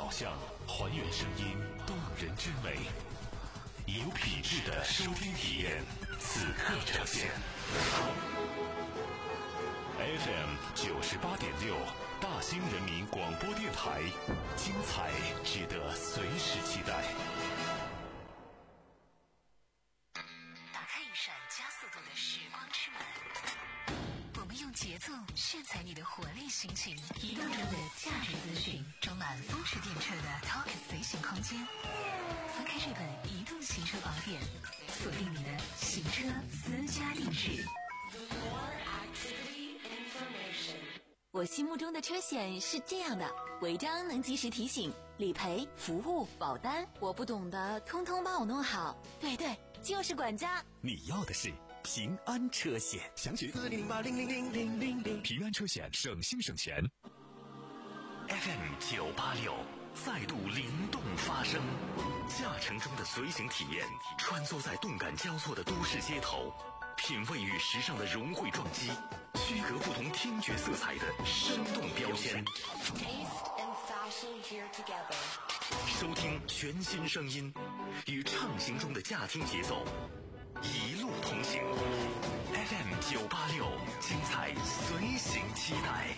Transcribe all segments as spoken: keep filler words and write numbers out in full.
导向，还原声音动人之美，有品质的收听体验，此刻呈现。F M 九十八点六，大兴人民广播电台，精彩值得随时期待。 打开一扇加速度的时光之门，我们用节奏炫彩你的活力心情，移动中的价值资讯，装满风驰电掣的 Talk 随行空间。翻开这本移动行车宝典，锁定你的行车私家定制。 我心目中的车险是这样的：违章能及时提醒，理赔、服务、保单，我不懂的通通帮我弄好。对对，就是管家。 你要的是平安车险，详询四零零八零零零零零零。平安车险，省心省钱。 F M 九八六再度灵动发声，驾乘中的随行体验，穿梭在动感交错的都市街头，品味与时尚的融汇撞击，区隔不同听觉色彩的生动标签。收听全新声音，与畅行中的驾听节奏，一路同行。F M 九八六，精彩随行期待。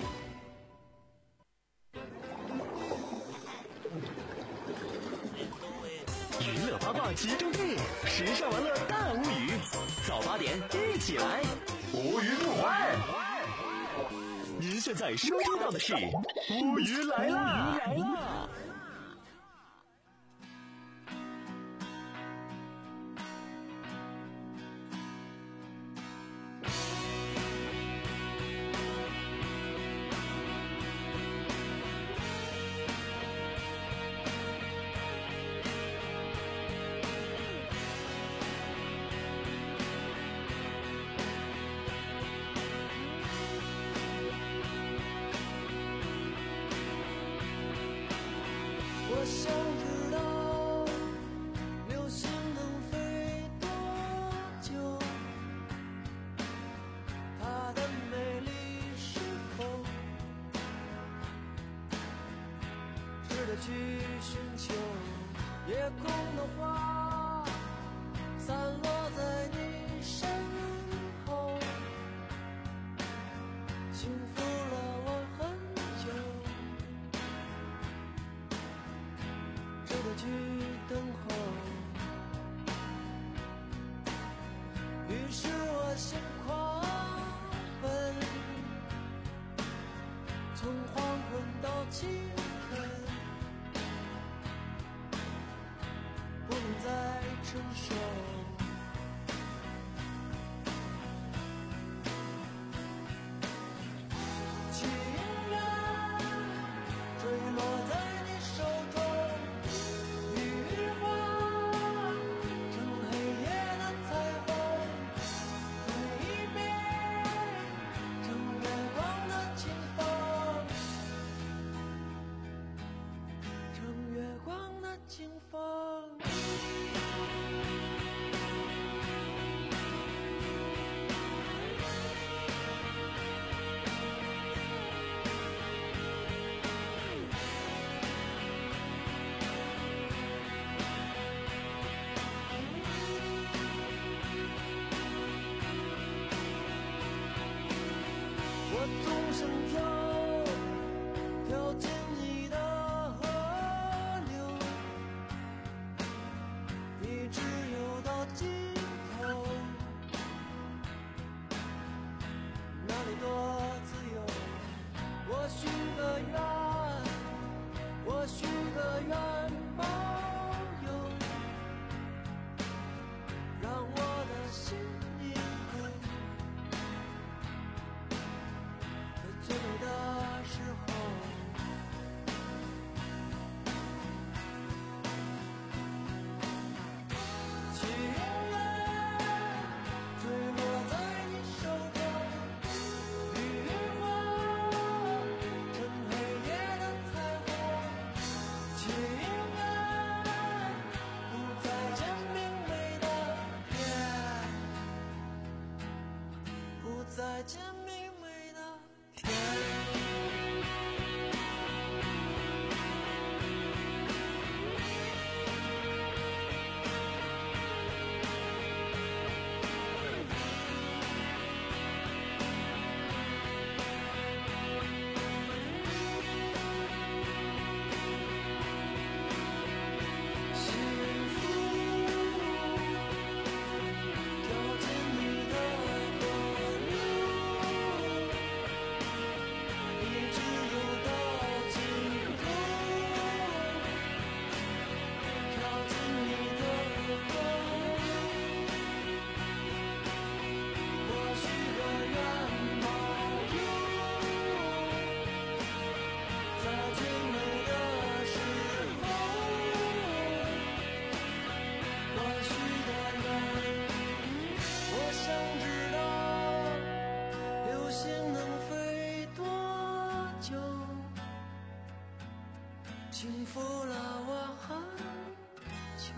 娱乐八卦集中地，时尚玩乐大无语。早八点一起来，无语不欢。您现在收听到的是无语来啦！ 我想知道流星能飞多久，它的美丽是否值得去寻求？夜空的花散落在你身后，幸福了我很久，值得去等候。于是我心狂奔，从黄昏到清晨，不能再承受。情人坠落在你手中，雨花成黑夜的彩虹，水面成月光的清风，成月光的清风。我纵身跳，跳进你的河流，一直游到尽头，那里多自由。我许个愿，我许个愿保佑，让我的心灵最美的时候，情人坠落在你手中，雨花成黑夜的彩虹，情人不再见明媚的天，不再见明媚的天。 轻抚了我很久。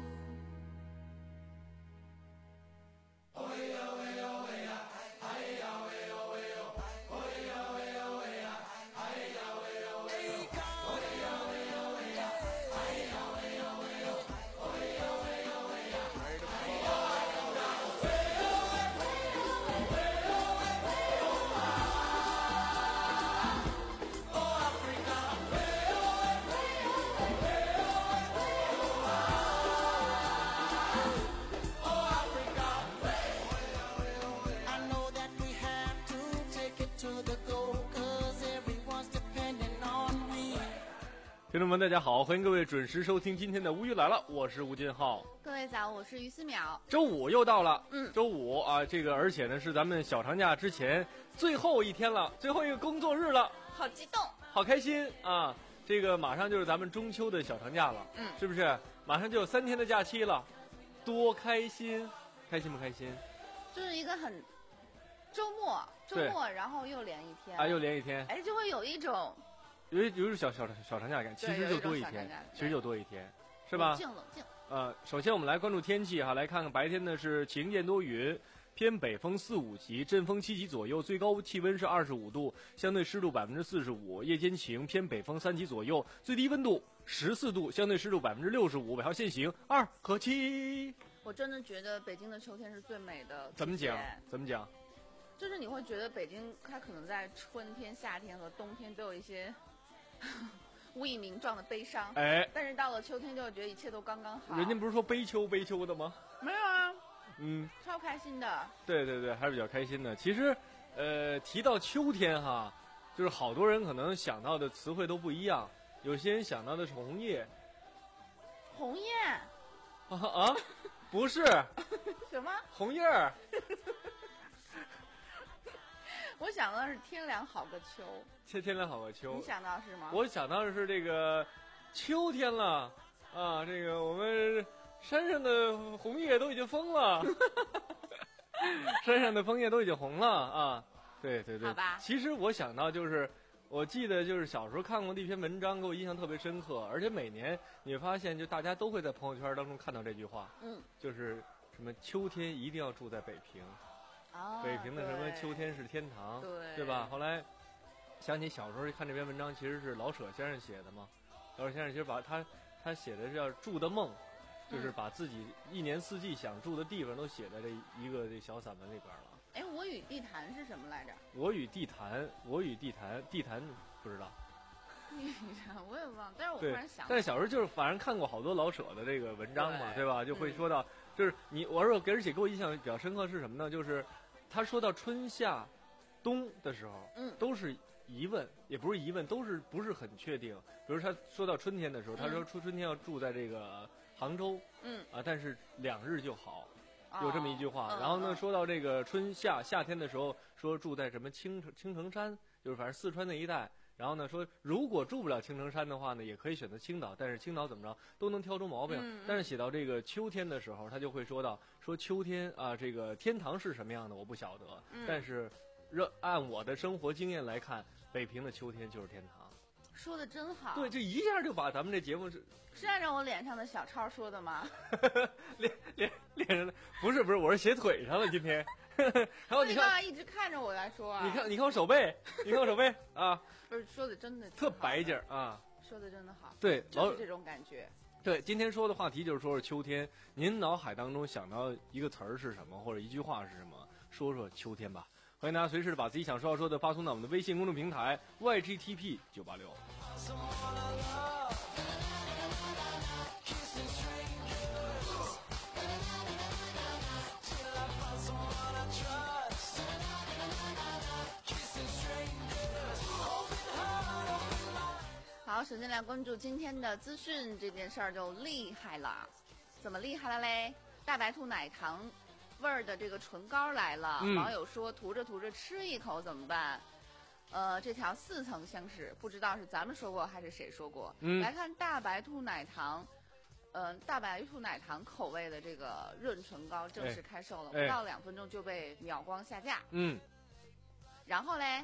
听众们大家好，欢迎各位准时收听今天的无语来了，我是吴金浩。 各位早，我是于思淼。 周五又到了， 嗯， 周五啊，这个而且呢是咱们小长假之前最后一天了，最后一个工作日了， 好激动， 好开心啊！这个马上就是咱们中秋的小长假了， 嗯， 是不是？马上就有三天的假期了，多开心，开心不开心？ 就是一个很周末，周末然后又连一天啊，又连一天， 哎，就会有一种。 有有一种小小小长假感，其实就多一天，其实就多一天，是吧？ 冷静冷静。 呃，首先我们来关注天气哈，来看看白天呢是晴间多云，偏北风四五级，阵风七级左右，最高气温是二十五度，相对湿度百分之四十五。夜间晴，偏北风三级左右，最低温度十四度，相对湿度百分之六十五。尾号限行二和七。 我真的觉得北京的秋天是最美的。 怎么讲？怎么讲？ 就是你会觉得北京它可能在春天、夏天和冬天都有一些无以名状的悲伤， 哎， 但是到了秋天就会觉得一切都刚刚好。 人家不是说悲秋悲秋的吗？ 没有啊， 嗯， 超开心的。 对对对，还是比较开心的。其实，呃，提到秋天哈，就是好多人可能想到的词汇都不一样，有些人想到的是红叶。 红叶？ 啊啊，不是。 什么？ 红叶儿。 我想到的是天凉好个秋， 天天凉好个秋。 你想到是吗？ 我想到的是这个秋天了啊，这个我们山上的红叶都已经疯了，山上的枫叶都已经红了啊。对对对， 好吧。 其实我想到就是，我记得就是小时候看过的一篇文章，给我印象特别深刻，而且每年你会发现，就大家都会在朋友圈当中看到这句话， 嗯， 就是什么秋天一定要住在北平。 哦、 北平的什么秋天是天堂， 对对吧？后来想起小时候看这篇文章，其实是老舍先生写的嘛。老舍先生其实把他他写的是叫住的梦，就是把自己一年四季想住的地方都写在这一个这小散文里边了。 哎，我与地坛是什么来着？ 我与地坛，我与地坛，地坛不知道。 地坛我也忘了，但是我突然想。 但是小时候就是反正看过好多老舍的这个文章嘛， 对, 对吧？就会说到， 嗯、 就是你，我说而且给我印象比较深刻是什么呢？就是他说到春夏冬的时候， 嗯， 都是疑问，也不是疑问，都是不是很确定。比如他说到春天的时候，他说出春天要住在这个杭州， 嗯啊，但是两日就好，有这么一句话。 哦、 然后呢， 嗯、 说到这个春夏夏天的时候，说住在什么青城青城山，就是反正四川那一带。然后呢，说如果住不了青城山的话呢，也可以选择青岛，但是青岛怎么着都能挑出毛病。 嗯、 但是写到这个秋天的时候，他就会说到说秋天啊，这个天堂是什么样的我不晓得， 嗯、 但是按我的生活经验来看，北平的秋天就是天堂。 说的真好。 对，这一下就把咱们这节目是是按照我脸上的小抄说的吗？ 脸脸脸上的不是不是，我是写腿上了今天。然后你看， 一直看着我来说啊！ 你看，你看我手背，你看我手背啊！ 不是说的真的特白净啊！ 说的真的好， 对， 就是这种感觉。 对，今天说的话题就是说是秋天，您脑海当中想到一个词儿是什么，或者一句话是什么？说说秋天吧。欢迎大家随时把自己想说要说的发送到我们的微信公众平台 Y G T P 九八六。 好，首先来关注今天的资讯，这件事儿就厉害了，怎么厉害了嘞？大白兔奶糖味儿的这个唇膏来了， 嗯、 网友说涂着涂着吃一口怎么办？呃，这条似曾相识，不知道是咱们说过还是谁说过。 嗯、 来看大白兔奶糖，嗯、呃，大白兔奶糖口味的这个润唇膏正式开售了， 哎、 不到两分钟就被秒光下架。 嗯， 然后嘞？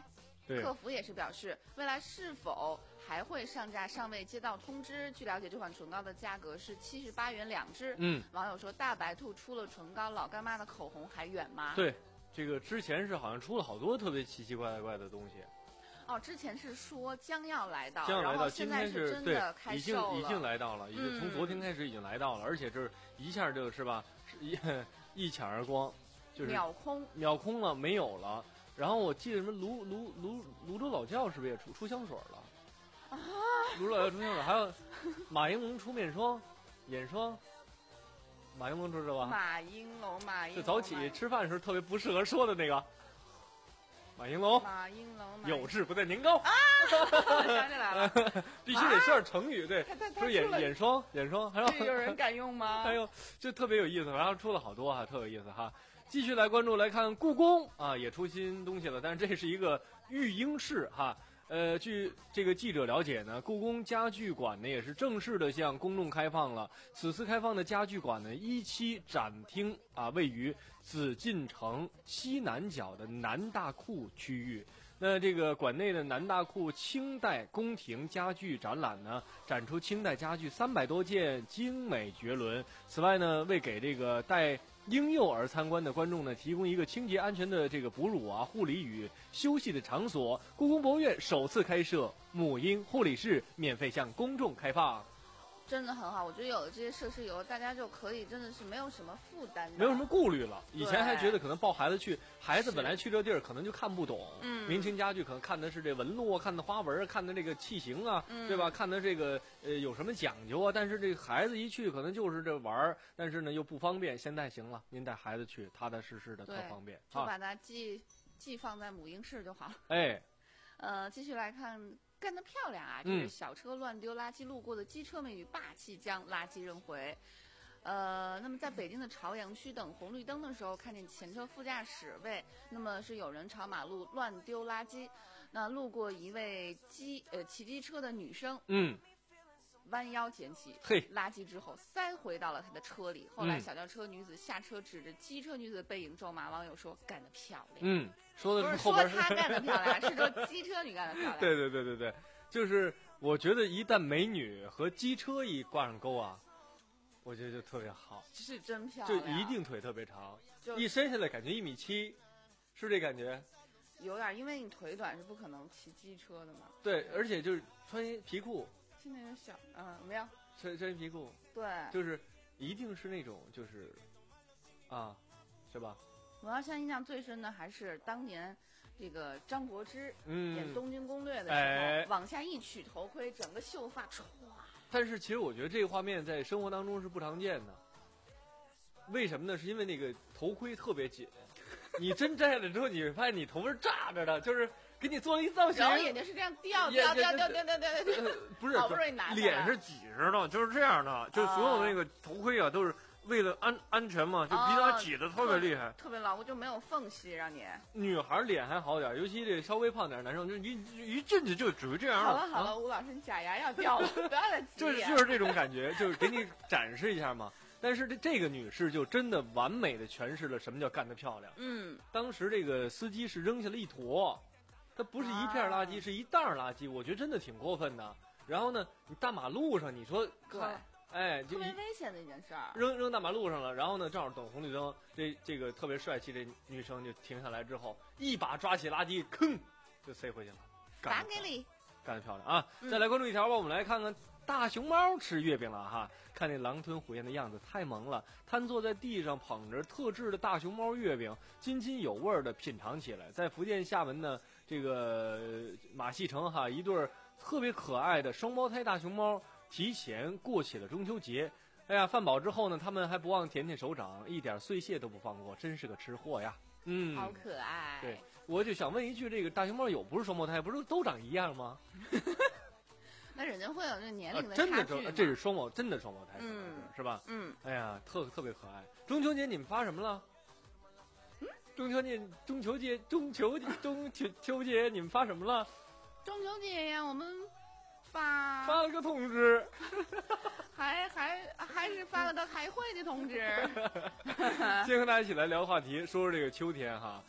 对客服也是表示，未来是否还会上架尚未接到通知。据了解，这款唇膏的价格是七十八元两支。 嗯， 网友说，大白兔出了唇膏，老干妈的口红还远吗？ 对，这个之前是好像出了好多特别奇奇怪怪的东西。 哦，之前是说将要来到， 将要来到， 然后现在今天是真的开对，已经售了， 已经来到了，已经从嗯昨天开始已经来到了，而且这一下就是吧，是一一抢而光，就是秒空。 秒空了，没有了。然后我记得什么泸泸泸泸州老窖是不是也出出香水了？啊，泸州老窖出香水，还有马应龙出面霜、眼霜。马应龙知道吧？ 马应龙，马应龙， 就早起吃饭的时候特别不适合说的那个。马应龙， 马应龙， 有志不在年高啊！ 想起来了， 必须得算成语，对， 他他他说眼出了眼霜，眼霜，还有这有人敢用吗？ 还有就特别有意思，然后出了好多哈，特有意思哈。继续来关注来看故宫啊，也出新东西了，但是这是一个育婴室哈。呃，据这个记者了解呢，故宫家具馆呢也是正式的向公众开放了。此次开放的家具馆呢，一期展厅啊，位于紫禁城西南角的南大库区域。那这个馆内的南大库清代宫廷家具展览呢，展出清代家具三百多件，精美绝伦。此外呢，为给这个带婴幼儿参观的观众呢，提供一个清洁安全的这个哺乳啊、护理与休息的场所。故宫博物院首次开设母婴护理室，免费向公众开放。 真的很好，我觉得有了这些设施以后，大家就可以真的是没有什么负担的， 没有什么顾虑了。以前还觉得可能抱孩子去，孩子本来去这地儿可能就看不懂， 嗯， 明清家具可能看的是这纹路啊，看的花纹啊，看的这个器型啊， 嗯、 对吧？看的这个呃有什么讲究啊？但是这个孩子一去可能就是这玩儿，但是呢又不方便。现在行了，您带孩子去，踏踏实实的，特方便， 就把它寄寄放在母婴室就好。 哎， 呃，继续来看。干得漂亮啊！这是小车乱丢垃圾，路过的机车美女霸气将垃圾扔回。呃，那么在北京的朝阳区等红绿灯的时候，看见前车副驾驶位，那么是有人朝马路乱丢垃圾。那路过一位机呃骑机车的女生， 嗯， 弯腰捡起嘿垃圾之后塞回到了她的车里。后来小轿车女子下车，指着机车女子的背影咒骂，网友说干得漂亮。 嗯。说的不是后边说她干得漂亮，是说机车女干得漂亮。 对对对对对，就是我觉得一旦美女和机车一挂上钩啊，我觉得就特别好， 是真漂就亮， 一定腿特别长， 就一伸下来感觉一米七，是这感觉？ 有点，因为你腿短是不可能骑机车的嘛。 对，而且就是穿一皮裤， 现在有小嗯没有穿穿一皮裤， 对， 就是一定是那种就是啊，是吧？ 我要像印象最深的还是当年这个张柏芝嗯演《东京攻略》的时候， 哎、 往下一取头盔，整个秀发唰。 但是其实我觉得这个画面在生活当中是不常见的，为什么呢？是因为那个头盔特别紧，你真摘了之后，你会发现你头发是炸着的，就是给你做了一造型， 然后眼睛是这样掉掉掉掉掉掉掉掉， 呃、不是， 好不容易拿下来， 脸是挤着的，就是这样的，就是所有的那个头盔啊，都是。为了安安全嘛，就比他挤得特别厉害， 哦、特别牢固，就没有缝隙让你。 女孩脸还好点，尤其这稍微胖点的男生，就一一进去就属于这样。 好了好了，吴、啊、老师，你假牙要掉了，不要再挤。 就是就是这种感觉，就是给你展示一下嘛。但是这这个女士就真的完美的诠释了什么叫干得漂亮。 嗯， 当时这个司机是扔下了一坨，它不是一片垃圾，啊、是一袋垃圾，我觉得真的挺过分的。然后呢，你大马路上，你说对。 哎，就特别危险的一件事儿， 扔扔大马路上了，然后呢，正好等红绿灯，这这个特别帅气这女生就停下来之后，一把抓起垃圾，吭就塞回去了， 罚给你， 干得漂亮啊！嗯、再来关注一条吧，我们来看看大熊猫吃月饼了哈，看那狼吞虎咽的样子太萌了，瘫坐在地上捧着特制的大熊猫月饼，津津有味的品尝起来。在福建厦门呢，这个马戏城哈，一对特别可爱的双胞胎大熊猫。提前过起了中秋节，哎呀，饭饱之后呢，他们还不忘舔舔手掌，一点碎屑都不放过，真是个吃货呀！嗯， 好可爱。 对，我就想问一句，这个大熊猫有不是双胞胎，不是都长一样吗？ 那人家会有那年龄的差距、啊、真的， 这是双胞，真的双胞胎， 嗯， 是吧？ 嗯， 哎呀，特特别可爱。中秋节你们发什么了？ 嗯， 中秋节、中秋节、中秋节、中秋秋节，你们发什么了？ 中秋节呀，我们。发发了个通知， 还还还是发了个开会的通知。 今天和大家一起来聊话题，说说这个秋天哈，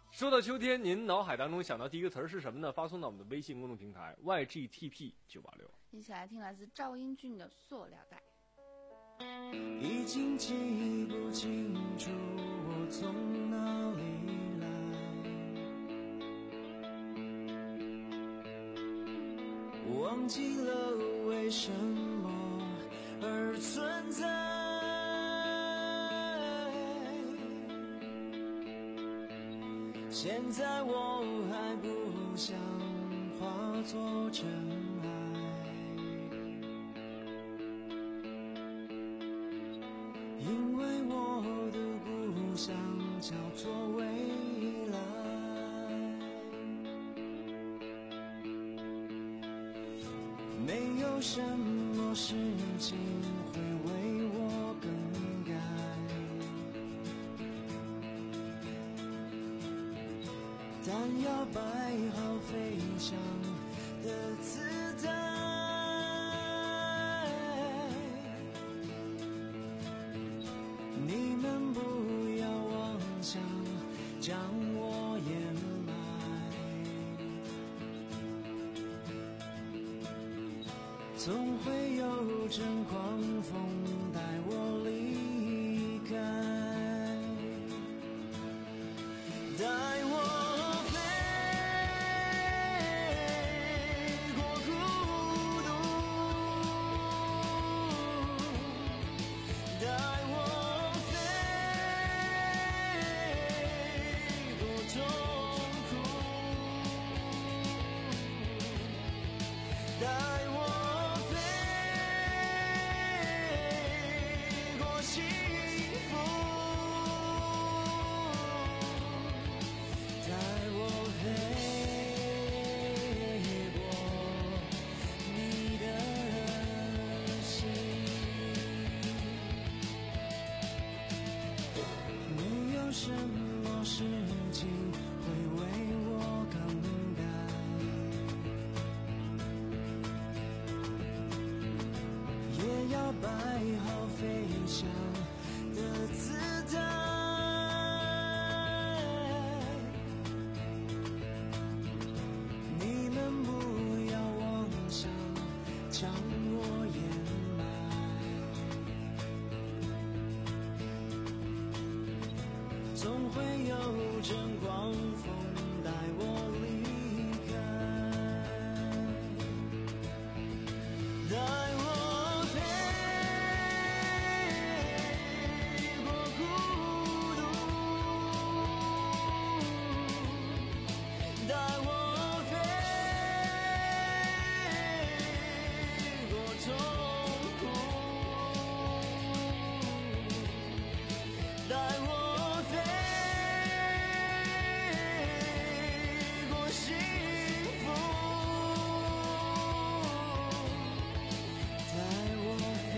说到秋天，您脑海当中想到第一个词儿是什么呢？发送到我们的微信公众平台 Y G T P 九八六。 一起来听来自赵英俊的《塑料袋》。 已经记不清楚我从哪里来，忘记了为什么而存在。现在我还不想化作尘埃，因为我的故乡叫做未来。没有什么事情会为我更改，但要摆好飞翔的姿态。你们不要妄想将我掩埋，总会有阵狂风带我离开，带我飞过孤独，带我飞过痛苦，带我飞过幸福，带我飞过你的心。没有什么事情会为我更改，也要摆好飞翔的姿态。你们不要妄想将我掩埋，总会有阵狂风带我离开，带我飞过孤独，带我飞过痛苦，带我飞过幸福，带我飞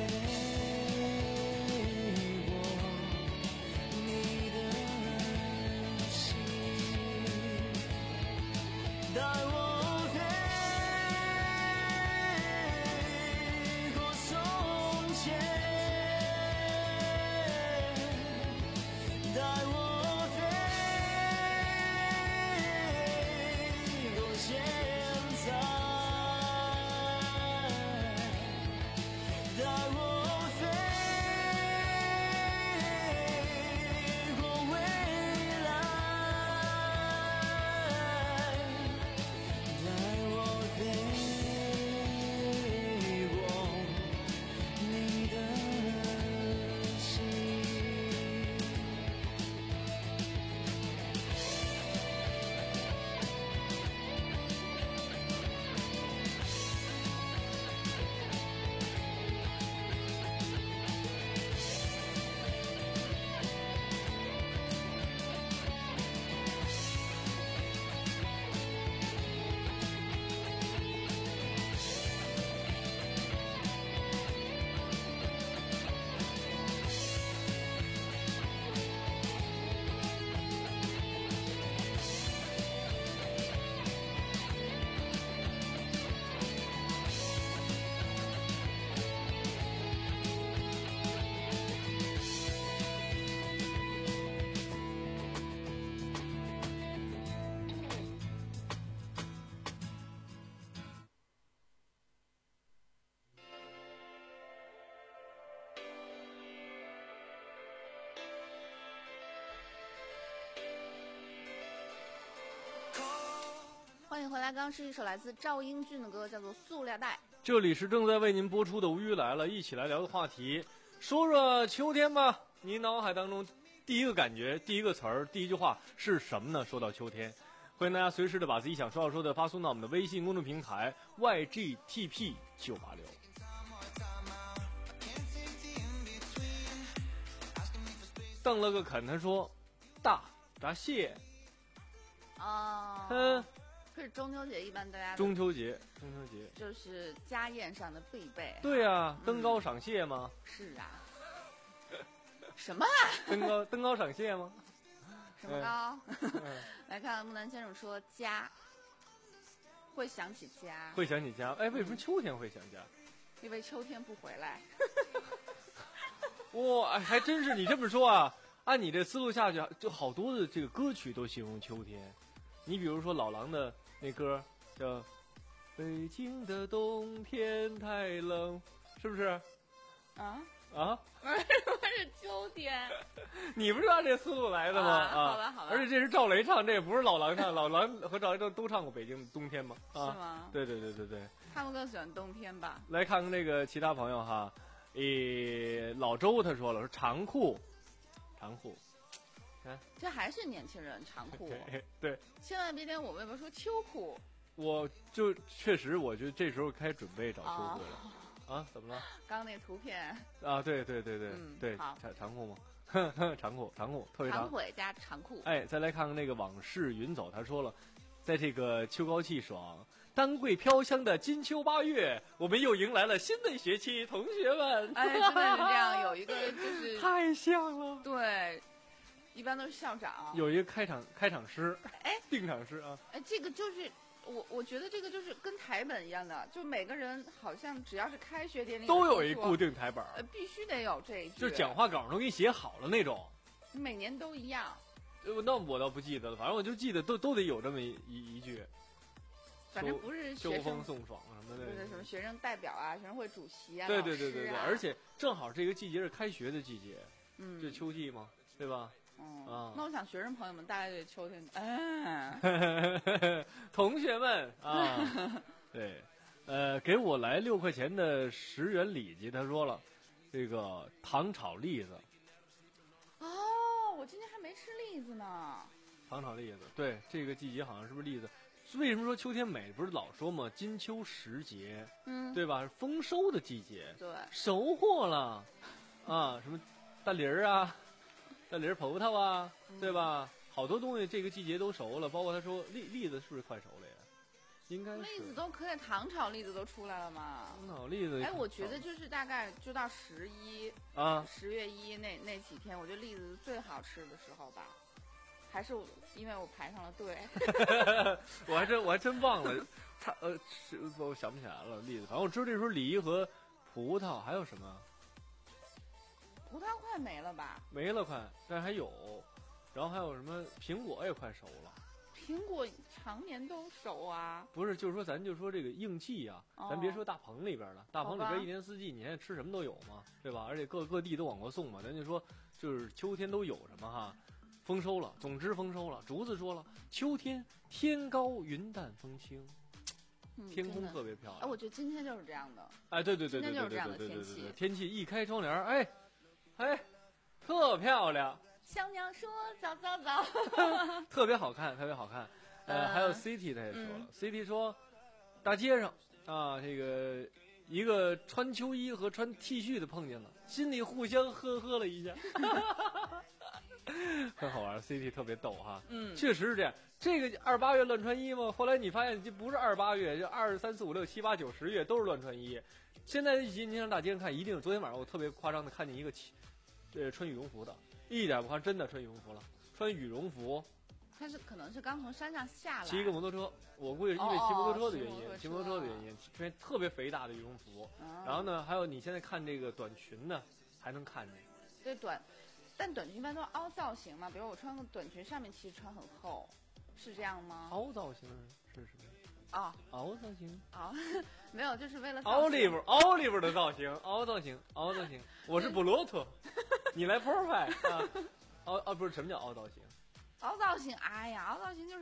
过你的心，带我飞过从前，带我飞过现在，带我飞过未来， 迎回来，刚刚是一首来自赵英俊的歌，叫做《塑料袋》。 这里是正在为您播出的《无语来了》，一起来聊的话题，说说秋天吧。你脑海当中第一个感觉、第一个词儿、第一句话是什么呢？说到秋天，欢迎大家随时的把自己想说要说的发送到我们的微信公众平台 Y G T P 九八六。瞪了个肯，他说：“大答谢。” 哦， 嗯， 可是中秋节一般大家中秋节，中秋节就是家宴上的必备。 对啊，登高赏谢吗？ 嗯、是啊。什么啊？ 登高登高赏谢吗？ 什么高？嗯、来看木南先生说家，会想起家， 会想起家。哎，为什么秋天会想家？ 因为秋天不回来。 哇、哦，还真是你这么说啊！按你这思路下去，就好多的这个歌曲都形容秋天。你比如说老狼的那歌叫《北京的冬天太冷》，是不是？ 啊啊！ 不是不是秋天， 你不是按这思路来的吗？ 啊，好吧好吧。 而且这是赵雷唱，这也不是老狼唱，老狼和赵雷都都唱过《北京的冬天》吗？ 啊，是吗？ 对对对对对。 他们更喜欢冬天吧？ 来看看这个其他朋友哈，诶，老周他说了，说长裤，长裤。看， 这还是年轻人长裤， 对， 千万别听我微博说秋裤。 我就确实，我觉得这时候开始准备找秋裤了。啊, 啊，怎么了？ 刚刚那图片啊，对对对对、 嗯、 对， 好长长裤吗？长裤长裤特别长， 长腿加长裤。 哎，再来看看那个往事云走，他说了，在这个秋高气爽、丹桂飘香的金秋八月，我们又迎来了新的学期，同学们。 哎，真的是这样，有一个就是太像了。 对。一般都是校长有一个开场开场诗， 哎， 定场诗啊， 哎，这个就是我我觉得这个就是跟台本一样的，就每个人好像只要是开学典礼都有一固定台本， 呃，必须得有这一句， 就是讲话稿都给你写好了那种， 每年都一样。 呃，那我倒不记得了，反正我就记得都都得有这么一一句， 反正不是秋风送爽什么的， 对对，什么学生代表啊，学生会主席啊， 对对对对对， 啊、 而且正好这个季节是开学的季节， 嗯， 这秋季嘛，对吧？ 嗯啊， 那我想学生朋友们大概对秋天，哎， 同学们啊，对，呃，给我来六块钱的十元礼金，他说了，这个糖炒栗子。 哦，我今天还没吃栗子呢。 糖炒栗子，对，这个季节好像是不是栗子？为什么说秋天美？不是老说吗？金秋时节， 嗯， 对吧？丰收的季节， 对， 收获了，啊，什么大梨儿啊。大梨葡萄啊，对吧？好多东西这个季节都熟了，包括他说栗栗子是不是快熟了呀？应该是。 栗子都可以，糖炒栗子都出来了嘛？ 糖炒栗子。 哎，我觉得就是大概就到十一啊， 十月一那那几天，我觉得栗子最好吃的时候吧。还是因为我排上了队。 我还真我还真忘了，他呃，我想不起来了栗子。反正我知道这时候梨和葡萄还有什么。 葡萄快没了吧？ 没了快，但是还有，然后还有什么苹果也快熟了。 苹果常年都熟啊。 不是，就是说咱就说这个应季啊，哦、咱别说大棚里边了，大棚里边一年四季，你现在吃什么都有嘛，对吧？而且各各地都往过送嘛，咱就说就是秋天都有什么哈，丰收了，总之丰收了。竹子说了，秋天天高云淡风轻。天空特别漂亮。 哎、嗯，我觉得今天就是这样的。 哎，对对对对对对对对对对，天气一开窗帘，哎。哎，特漂亮！ 小鸟说：“早早早。” 特别好看，特别好看。呃，呃还有 City 他也说了、嗯、，City 说，大街上啊，这个一个穿秋衣和穿 T 恤的碰见了，心里互相呵呵了一下，很好玩。City 特别逗哈， 嗯， 确实是这样。这个二八月乱穿衣嘛，后来你发现这不是二八月，就二三四五六七八九十月都是乱穿衣。现在今天上大街上看，一定昨天晚上我特别夸张的看见一个。呃，穿羽绒服的，一点不夸张，真的穿羽绒服了。穿羽绒服， 他是可能是刚从山上下来， 骑一个摩托车，我估计是因为骑摩托车的原因， 哦、 骑摩托车的原因，穿特别肥大的羽绒服。 哦、 然后呢，还有你现在看这个短裙呢，还能看见。 对短，但短裙一般都凹造型嘛，比如我穿个短裙，上面其实穿很厚，是这样吗？ 凹造型是什么？ 啊， 凹造型啊，没有，就是为了奥利弗奥利弗的造型，凹造型，凹造型。我是布罗特，你来 perfect 啊，凹啊不是什么叫凹造型？ 凹造型，哎呀，凹造型就是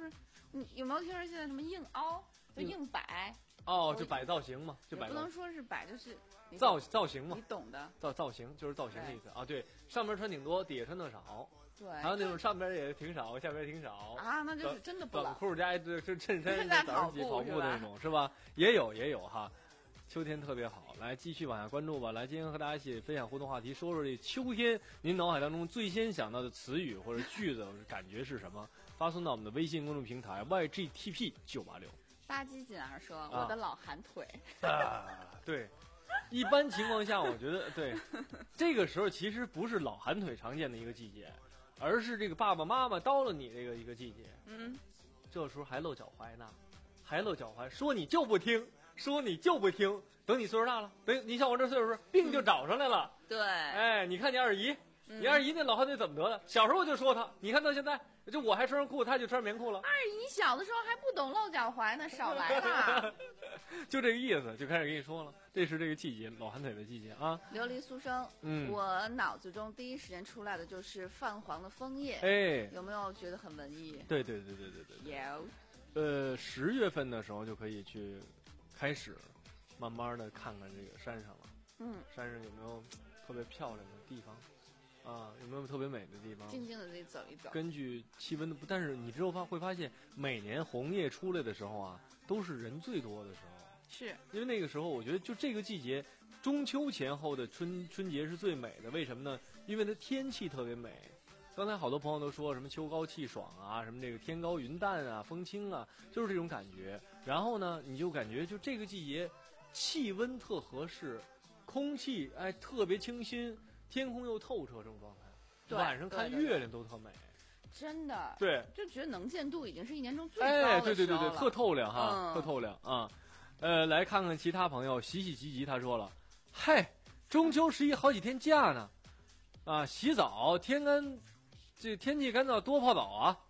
你有没有听说现在什么硬凹，就硬摆？ 哦，就摆造型嘛，就摆。 不能说是摆，就是造造型嘛， 你懂的。 造造型就是造型的意思啊。对，上面穿挺多，底下穿的少。 对。 还有那种上边也挺少，下边也挺少。 啊，那就是真的不短裤加这这衬衫，早上起跑步的那种是吧？也有也有哈。秋天特别好，来继续往下关注吧。来，今天和大家一起分享互动话题，说说这秋天您脑海当中最先想到的词语或者句子感觉是什么？发送到我们的微信公众平台 Y G T P 九八六。 吧唧紧儿说：“我的老寒腿。 啊”对，一般情况下，我觉得对，这个时候其实不是老寒腿常见的一个季节，而是这个爸爸妈妈叨了你这个一个季节。 嗯， 这时候还露脚踝呢，还露脚踝，说你就不听，说你就不听。等你岁数大了，等你像我这岁数，病就找上来了。 对， 哎，你看你二姨。你二姨那老寒腿怎么得的？小时候我就说她，你看到现在，就我还穿上裤，她就穿棉裤了。 二姨小的时候还不懂露脚踝呢，少来了。 就这个意思，就开始跟你说了，这是这个季节，老寒腿的季节啊。 琉璃苏生， 嗯， 我脑子中第一时间出来的就是泛黄的枫叶， 哎， 有没有觉得很文艺？ 对对对对对对。 有。 呃，十月份的时候就可以去开始，慢慢的看看这个山上了。 嗯， 山上有没有特别漂亮的地方？啊，有没有特别美的地方？ 静静的自己走一走。 根据气温的，但是你之后发会发现，每年红叶出来的时候啊，都是人最多的时候。 是因为那个时候，我觉得就这个季节，中秋前后的春春节是最美的。为什么呢？因为它天气特别美。刚才好多朋友都说什么秋高气爽啊，什么这个天高云淡啊，风轻啊，就是这种感觉。然后呢，你就感觉就这个季节，气温特合适，空气哎特别清新。天空又透彻，这种状态，晚上看月亮都特美， 真的。 对， 就觉得能见度已经是一年中最高的时候了。 哎，对对对对，特透亮哈， 嗯、 特透亮啊。呃，来看看其他朋友，喜喜吉吉他说了，嗨，中秋十一好几天假呢，啊，洗澡天干，这天气干燥多泡澡啊。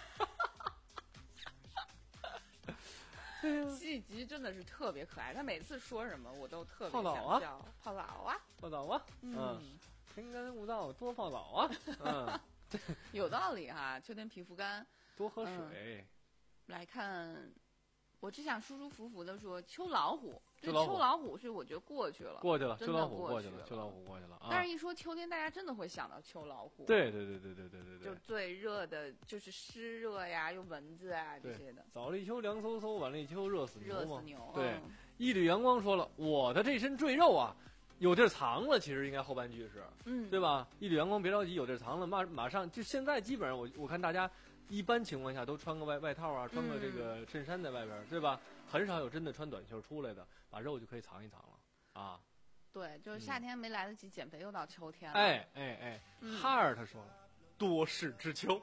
喜喜吉真的是特别可爱，他每次说什么我都特别泡澡啊， 泡澡啊， 泡澡啊，嗯。嗯天干物燥，多泡澡啊！嗯， 有道理哈。秋天皮肤干， 多喝水。 嗯、来看，我只想舒舒服服的说，秋老虎。 秋老虎， 秋老虎是我觉得过去了， 过去了。秋老虎过去了，秋老虎过去了啊！ 但是，一说秋天，大家真的会想到秋老虎。 对对对对对对对对。 就最热的，就是湿热呀，又蚊子啊这些的。 早立秋凉飕飕，晚立秋热死牛嘛。 热死牛。 对，一缕阳光说了，我的这身赘肉啊。有地儿藏了，其实应该后半句是， 嗯， 对吧？一缕阳光别着急，有地儿藏了，马马上就现在基本上我我看大家一般情况下都穿个外外套啊，穿个这个衬衫在外边， 嗯、 对吧？很少有真的穿短袖出来的，把肉就可以藏一藏了啊。 对，就是夏天没来得及减肥，又到秋天了。 哎哎哎， 嗯、 哈尔他说了，多事之秋，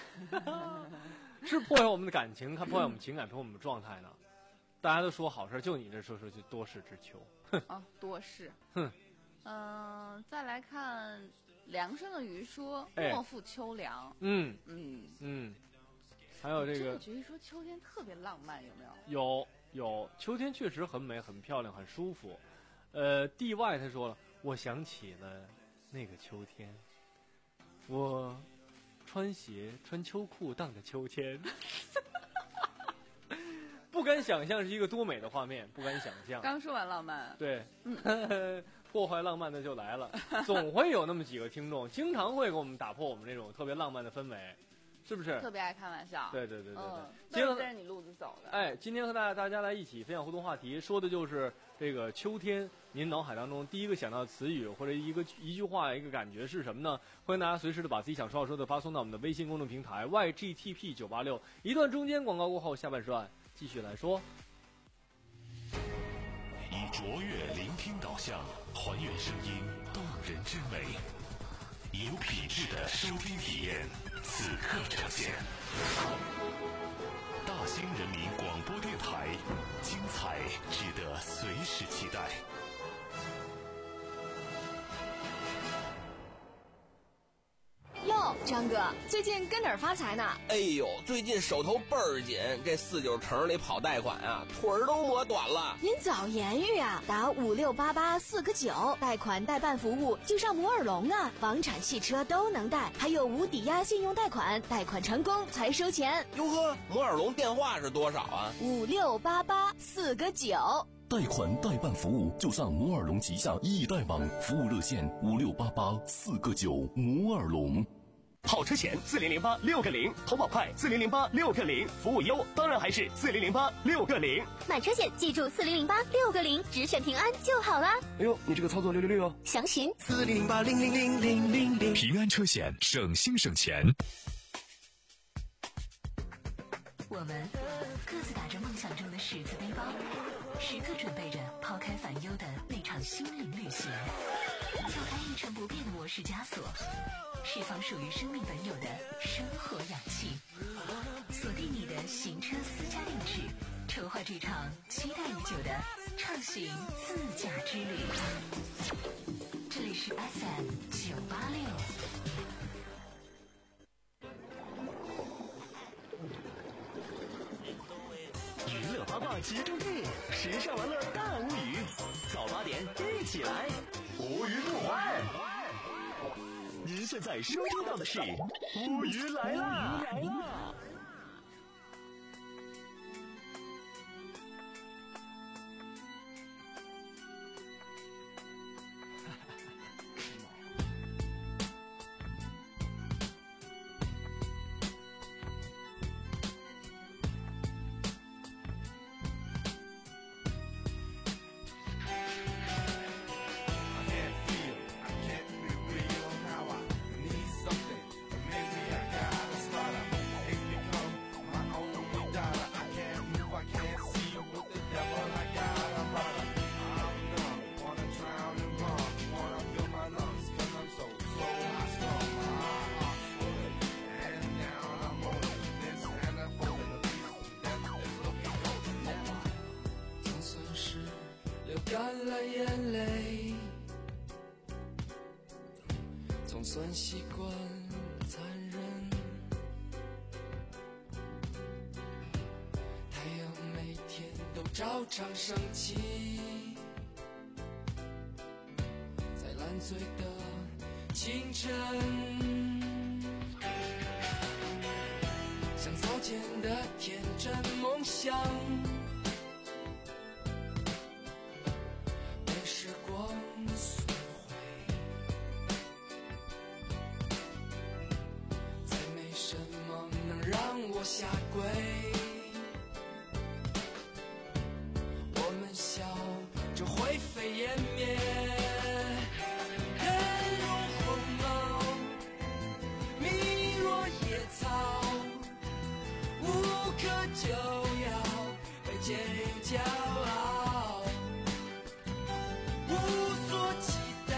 是破坏我们的感情，它破坏我们情感，破坏我们状态呢。大家都说好事，就你这说说就多事之秋。 啊，多事。 哼。 嗯、呃，再来看梁生的鱼说：“莫负秋凉。” 嗯嗯嗯，还有这个， 我觉得说秋天特别浪漫，有没有？ 有有，秋天确实很美、很漂亮、很舒服。呃 ，D Y 他说了，我想起了那个秋天，我穿鞋穿秋裤荡着秋千。不敢想象是一个多美的画面，不敢想象。 刚说完浪漫， 对， 嗯、 破坏浪漫的就来了，总会有那么几个听众，经常会给我们打破我们这种特别浪漫的氛围，是不是？ 特别爱开玩笑。 对对对对对， 嗯、 今天跟着你路子走的。 哎，今天和大家大家来一起分享互动话题，说的就是这个秋天，您脑海当中第一个想到的词语或者一个一句话一个感觉是什么呢？欢迎大家随时的把自己想说的说的发送到我们的微信公众平台 Y G T P 九八六。一段中间广告过后，下半时段继续来说。 以卓越聆听导向，还原声音动人之美，有品质的收听体验，此刻呈现。大兴人民广播电台，精彩值得随时期待。 哟， 哟，张哥，最近跟哪儿发财呢？ 哎呦，最近手头倍儿紧，这四九城里跑贷款啊，腿儿都磨短了。 您早言语啊，打五六八八四个九，贷款代办服务就上摩尔龙啊，房产、汽车都能贷，还有无抵押信用贷款，贷款成功才收钱。 哟呵，摩尔龙电话是多少啊？ 五六八八四个九。 贷款代办服务就上摩尔龙旗下易贷网，服务热线五六八八四个九。摩尔龙。 跑车险四零零八六个零，投保快四零零八六个零，服务优当然还是四零零八六个零。 买车险记住四零零八六个零，只选平安就好啦。 哎呦，你这个操作六六六哦！ 详询四零零八零零零零零零。 平安车险，省心省钱。 我们各自打着梦想中的十字背包，时刻准备着抛开烦忧的那场心灵旅行。撬开一成不变的模式枷锁，释放属于生命本有的生活氧气。锁定你的行车私家定制，筹划这场期待已久的畅行自驾之旅。这里是 F M 九八六。 娱乐八卦集中地，时尚玩乐大无语。早八点一起来，无语不欢。您现在收听到的是无语来啦！来啦！ 干了眼泪，总算习惯了残忍。太阳每天都照常升起，在烂醉的清晨，像早前的天真梦想。下跪，我们笑着灰飞烟灭，人如鸿毛，命若野草，无可救药，被剑影骄傲，无所期待，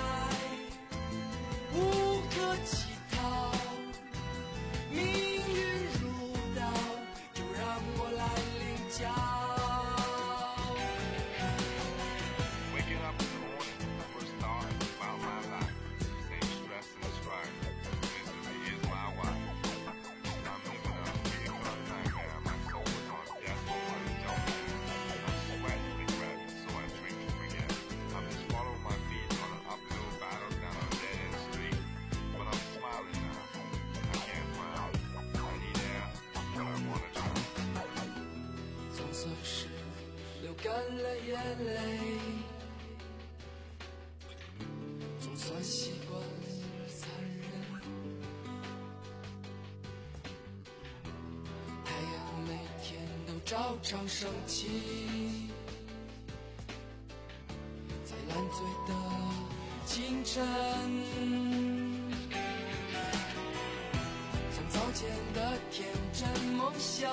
无可期讨，命运如就让我来领教。Waking up in the morning, the first thought about my life. Same stress and strife. Misery is my wife. I'm moving up, reading for a nightmare. My soul is on death for one joke. I'm sweating and grabbing, so I drink to forget. I'm just following my feet on an uphill battle down a dead-end street. But I'm smiling now. I can't smile. I need air, but I wanna try.总算是流干了眼泪，总算习惯了残忍。太阳每天都照常升起，在烂醉的清晨，像早前的天真梦想。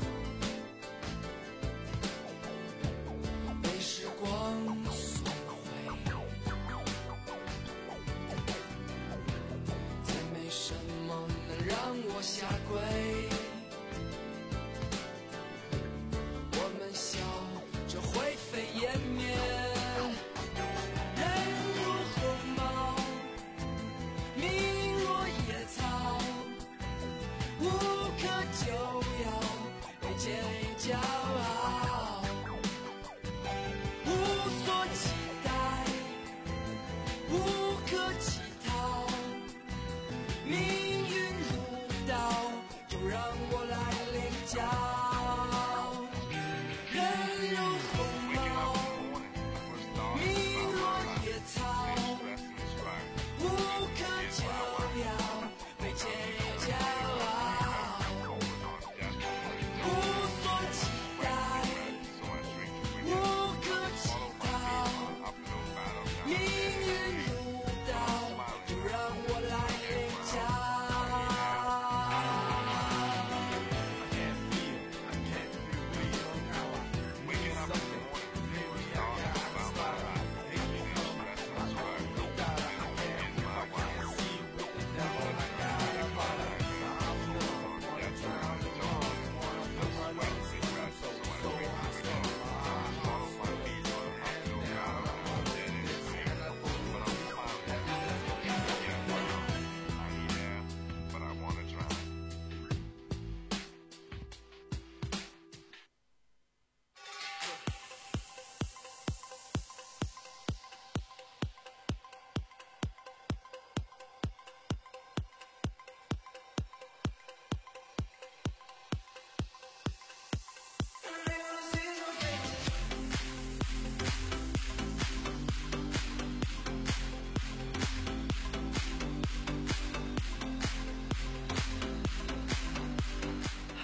我下跪，我们笑着灰飞烟灭，人如鸿毛，命若野草。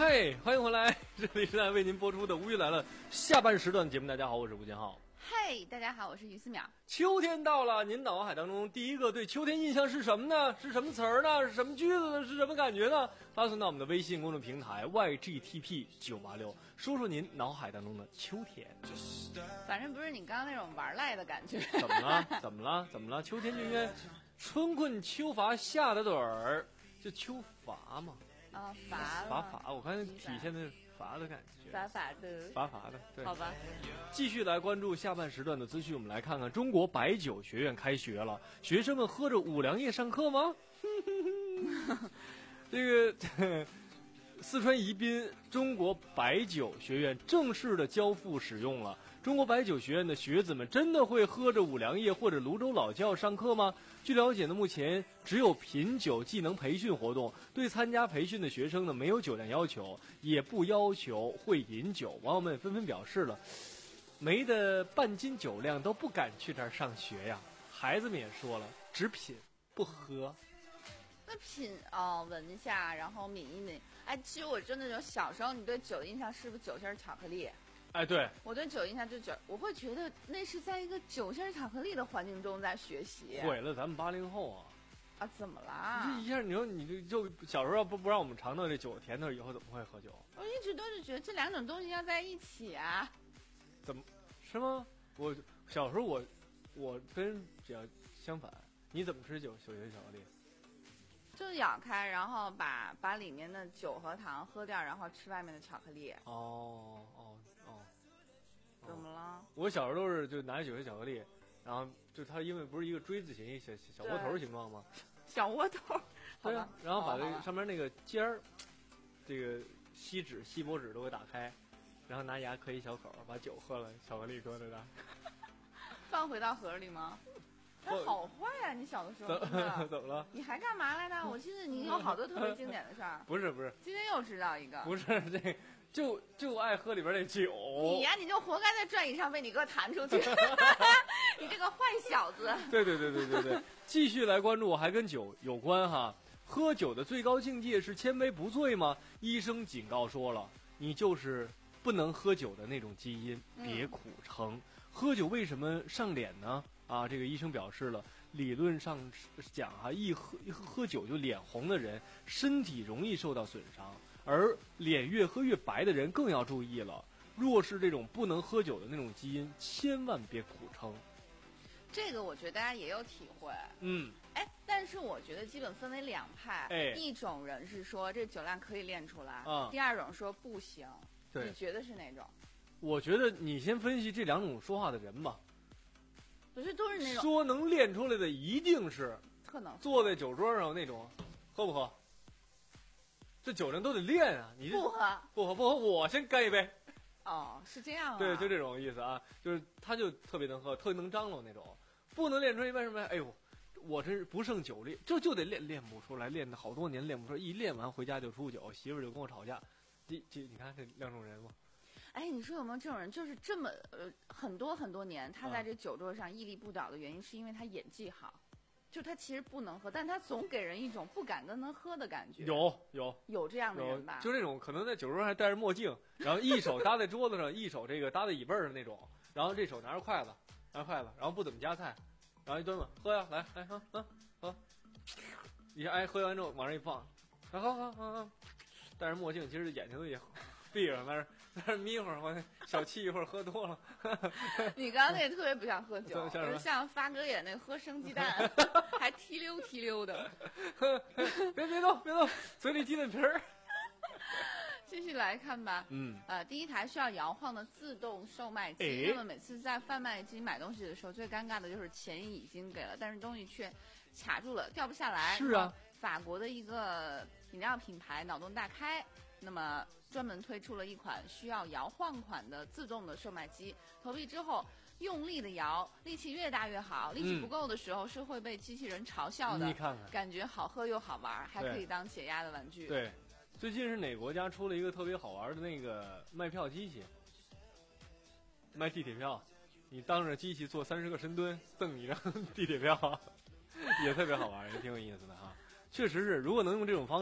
嗨，欢迎回来，这里是在为您播出的《无语来了》下半时段节目。大家好，我是吴建浩。 嘿，大家好，我是于思淼。 秋天到了，您脑海当中第一个对秋天印象是什么呢？是什么词儿呢？是什么句子呢？是什么感觉呢？发送到我们的微信公众平台 Y G T P 九八六，说说您脑海当中的秋天。 反正不是你刚刚那种玩赖的感觉。 怎么了？怎么了？怎么了？秋天就应该春困秋乏夏的盹儿，就秋乏嘛。 啊，乏了。 乏乏，我看体现的乏的感觉。 乏乏的。 乏乏的，对。 好吧。 继续来关注下半时段的资讯，我们来看看中国白酒学院开学了，学生们喝着五粮液上课吗？这个四川宜宾中国白酒学院正式的交付使用了。中国白酒学院的学子们真的会喝着五粮液或者泸州老窖上课吗？据了解呢，目前只有品酒技能培训活动，对参加培训的学生呢没有酒量要求，也不要求会饮酒。网友们纷纷表示了，没的半斤酒量都不敢去这儿上学呀。孩子们也说了，只品不喝。 那品哦，闻一下，然后抿一抿。哎，其实我真的有小时候，你对酒的印象是不是酒心巧克力？ 哎，对， 我对酒印象就酒，我会觉得那是在一个酒心巧克力的环境中在学习。 毁了咱们八零后啊！ 啊，怎么啦？ 这一下你说你就就小时候要不不让我们尝到这酒甜头，以后怎么会喝酒？ 我一直都是觉得这两种东西要在一起啊。 怎么是吗？我小时候我我跟比较相反，你怎么吃酒酒心巧克力？ 就咬开，然后把把里面的酒和糖喝掉，然后吃外面的巧克力。 哦哦哦， 怎么了？ 我小时候都是就拿着酒心巧克力，然后就它因为不是一个锥子形一小小窝头形状吗？ 小窝头， 对啊，然后把这个上面那个尖儿，这个锡纸、锡箔纸都给打开，然后拿牙磕一小口，把酒喝了，巧克力搁在那儿， 放回到盒里吗？那好坏啊！你小的时候怎么了？ 你还干嘛来着？我记得你有好多特别经典的事儿。 不是不是， 今天又知道一个。 不是这，就就爱喝里边那酒。 你呀，你就活该在转椅上被你哥弹出去。你这个坏小子。 对对对对对对，继续来关注，还跟酒有关哈。喝酒的最高境界是千杯不醉吗？医生警告说了，你就是不能喝酒的那种基因，别苦撑。嗯、喝酒为什么上脸呢？啊，这个医生表示了，理论上讲哈、啊，一喝一喝酒就脸红的人，身体容易受到损伤，而脸越喝越白的人更要注意了。若是这种不能喝酒的那种基因，千万别苦撑。 这个我觉得大家也有体会。 嗯， 哎，但是我觉得基本分为两派。 哎， 一种人是说这酒量可以练出来， 啊、 第二种说不行。 对， 你觉得是哪种？ 我觉得你先分析这两种说话的人吧。 我觉得都是那种说能练出来的，一定是特能坐在酒桌上那种，喝不喝？这酒量都得练啊！你不喝不喝不喝，我先干一杯。 哦，是这样啊。 对，就这种意思啊，就是他就特别能喝，特别能张罗那种，不能练出来为什么？哎呦，我真是不胜酒力，就就得练，练不出来，练的好多年练不出来，一练完回家就出酒，媳妇儿就跟我吵架。这这，你看这两种人吗？ 哎，你说有没有这种人，就是这么呃很多很多年，他在这酒桌上屹立不倒的原因，是因为他演技好，就他其实不能喝，但他总给人一种不敢跟他喝的感觉。 有有有这样的人吧？ 就这种可能在酒桌上还戴着墨镜，然后一手搭在桌子上，一手这个搭在椅背上那种，然后这手拿着筷子，拿着筷子，然后不怎么夹菜，然后一端嘛，喝呀，来来喝喝喝，你哎喝完之后往上一放，来喝喝喝喝，戴着墨镜，其实眼睛都也闭上，在那在那眯会儿，我小气一会儿喝多了。 你刚刚那个特别不像喝酒， 像就是像发哥演那个喝生鸡蛋，还提溜提溜的。 别别动别动，嘴里鸡蛋皮儿。 继续来看吧， 嗯， 呃，第一台需要摇晃的自动售卖机， 哎、 那么每次在贩卖机买东西的时候，最尴尬的就是钱已经给了，但是东西却卡住了，掉不下来。 是啊， 法国的一个饮料品牌脑洞大开，那么专门推出了一款需要摇晃款的自动的售卖机，投币之后用力的摇，力气越大越好，力气不够的时候是会被机器人嘲笑的。 嗯、你看看， 感觉好喝又好玩，还可以当解压的玩具。 对。最近是哪国家出了一个特别好玩的那个卖票机器，卖地铁票，你当着机器做三十个深蹲，赠你一张地铁票，也特别好玩，也挺有意思的哈。确实是，如果能用这种方式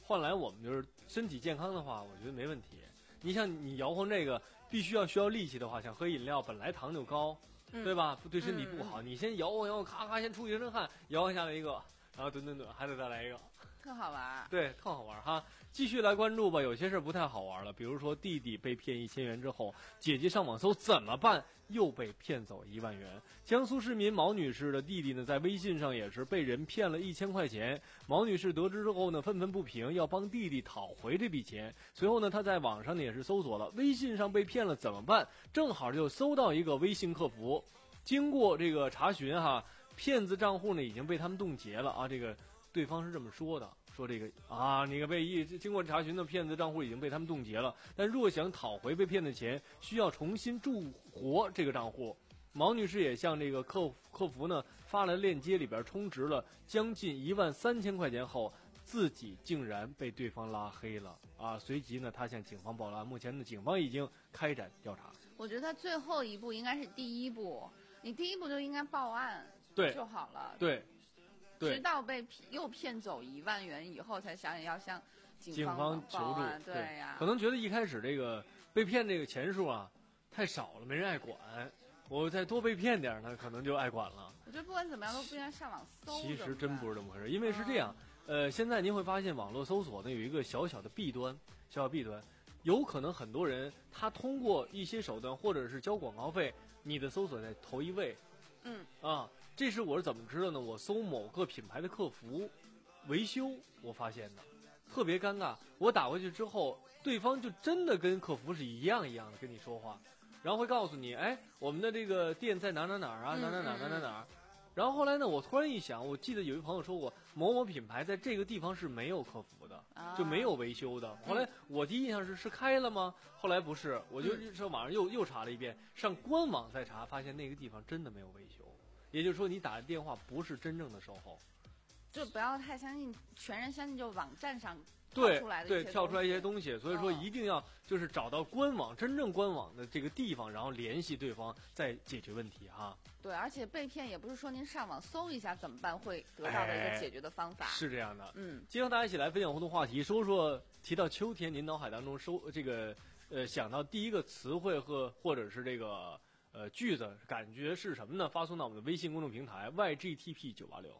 换来我们就是身体健康的话，我觉得没问题。你像你摇晃这个，必须要需要力气的话，想喝饮料，本来糖就高， 嗯、 对吧？对身体不好。 嗯、 你先摇晃摇晃，咔咔先出一身汗，摇晃下来一个，然后蹲蹲蹲，还得再来一个。 特好玩， 对，特好玩哈！继续来关注吧，有些事不太好玩了，比如说弟弟被骗一千元之后，姐姐上网搜怎么办，又被骗走一万元。江苏市民毛女士的弟弟呢，在微信上也是被人骗了一千块钱。毛女士得知之后呢，愤愤不平，要帮弟弟讨回这笔钱。随后呢，她在网上呢也是搜索了微信上被骗了怎么办，正好就搜到一个微信客服，经过这个查询哈，骗子账户呢已经被他们冻结了啊，这个。对方是这么说的，说这个啊，那个被一经过查询的骗子账户已经被他们冻结了，但若想讨回被骗的钱，需要重新铸活这个账户。毛女士也向这个客客服呢发来链接，里边充值了将近一万三千块钱后，自己竟然被对方拉黑了啊！随即呢，她向警方报了案。目前呢，警方已经开展调查。 我觉得最后一步应该是第一步，你第一步就应该报案， 对就好了。 对。 直到被又骗走一万元以后，才想想要向警方求助。 对呀、啊， 可能觉得一开始这个被骗这个钱数啊太少了，没人爱管。我再多被骗点呢，可能就爱管了。 我觉得不管怎么样都不应该上网搜。 其实真不是这么回事，因为是这样，呃，现在您会发现网络搜索呢有一个小小的弊端，小小弊端，有可能很多人他通过一些手段或者是交广告费，你的搜索在头一位。 嗯啊。这是我是怎么知道呢？我搜某个品牌的客服维修，我发现的特别尴尬。我打过去之后，对方就真的跟客服是一样一样的跟你说话，然后会告诉你，哎，我们的这个店在哪哪哪啊，哪哪哪哪哪哪。然后后来呢，我突然一想，我记得有一朋友说过，某某品牌在这个地方是没有客服的，就没有维修的。后来我第一印象是是开了吗？后来不是，我就上网上又又查了一遍，上官网再查，发现那个地方真的没有维修。也就是说，你打的电话不是真正的售后， 就不要太相信，全然相信就网站上对出来的对跳出来一些东西。所以说，一定要就是找到官网、哦、真正官网的这个地方，然后联系对方，再解决问题哈。 对，而且被骗也不是说您上网搜一下怎么办会得到的一个解决的方法。 哎、是这样的， 嗯。 今天和大家一起来分享互动话题，说说提到秋天，您脑海当中收这个呃想到第一个词汇和或者是这个。呃，句子感觉是什么呢？发送到我们的微信公众平台 Y G T P 九八六。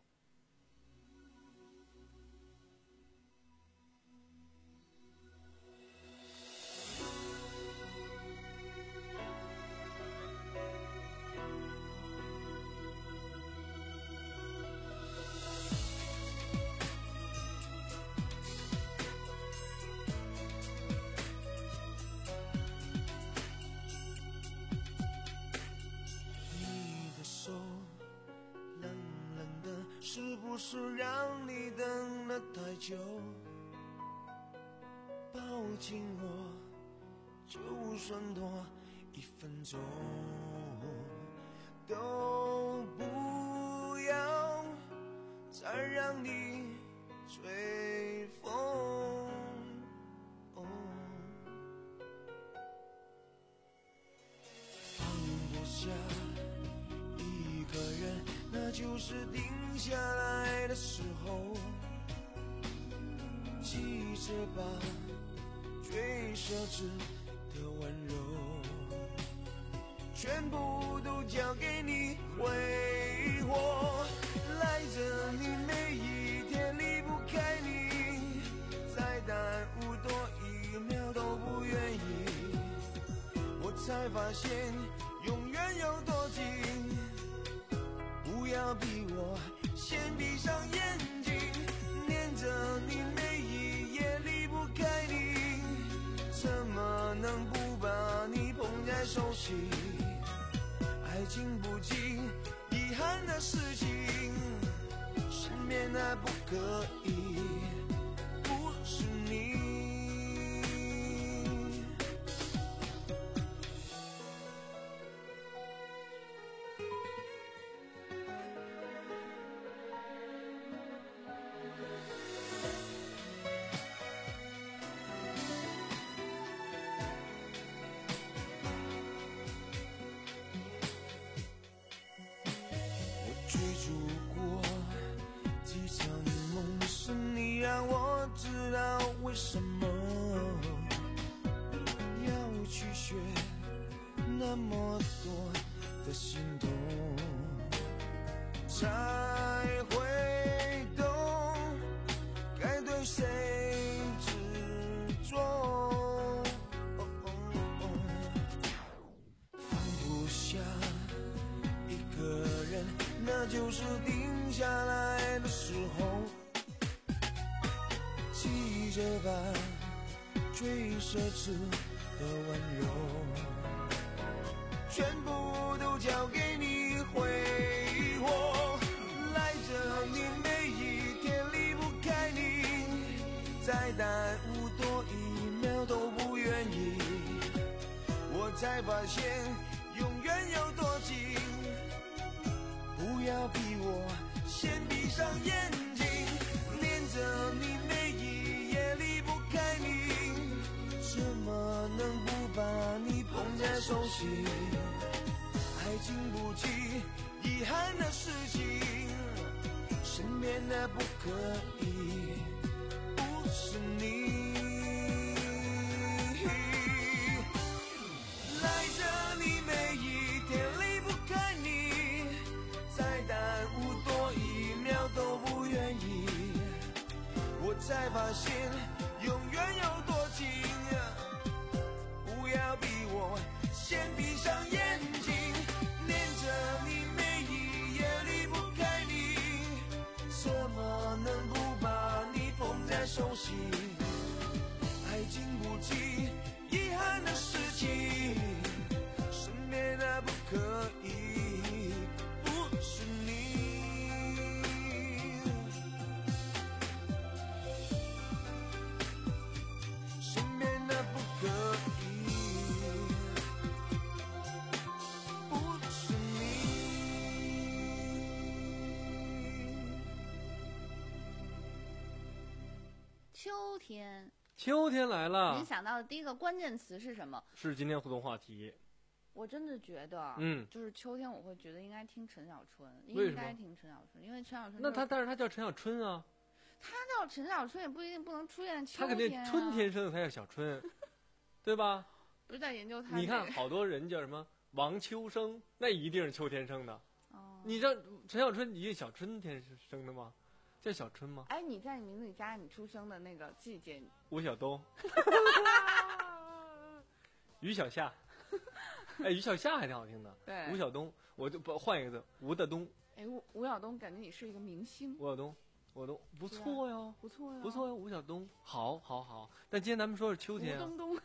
是不是让你等了太久？抱紧我，就算多一分钟，都不要再让你吹风。哦、放不下一个人，那就是定下来的时候，记着吧，最奢侈的温柔，全部都交给你挥霍，赖着你每一天离不开你，再耽误多一秒都不愿意，我才发现永远有多近，不要逼我先闭上眼睛，念着你每一夜离不开你，怎么能不把你捧在手心？爱经不起遗憾的事情，失眠还不可以，不是你。追逐过几场梦，是你让我知道那么多的心痛，才会懂该对谁执着。放不下一个人，那就是定下来的时候，记着吧，最奢侈的温柔，全部都交给你挥霍，赖着你每一天离不开你，再耽误多一秒都不愿意。我才发现永远有多近，不要逼我先闭上眼睛，念着你每一夜离不开你，怎么能不把你捧在手心？爱经不起遗憾的事情，身边的不可以不是你。赖着你每一天离不开你，再耽误多一秒都不愿意。我才发现永远有多近，不要逼我先闭上眼睛，念着你每一夜离不开你，怎么能不把你捧在手心？爱经不起遗憾的事情，身边的不可以不是你。身边的不可以不是你。 秋天， 秋天来了， 您想到的第一个关键词是什么？ 是今天互动话题。 我真的觉得， 嗯， 就是秋天，我会觉得应该听陈小春， 为什么应该听陈小春，因为陈小春、就是。 那他，但是他叫陈小春啊。 他叫陈小春也不一定不能出现秋天、啊。 他肯定春天生的才叫小春，对吧？ 不是在研究他。 你看，好多人叫什么王秋生，那一定是秋天生的。 哦。你知道陈小春一定小春天生的吗？叫小春吗？ 哎，你在你名字里加你出生的那个季节。 吴晓东。于小夏。哎，于小夏还挺好听的。 对。 吴晓东，我就不换一个字，吴的东。 哎，吴吴晓东，感觉你是一个明星。 吴晓东。我都不错哟， 不错哟， 不错哟，吴晓东，好，好，好。但今天咱们说是秋天、啊。 吴东东，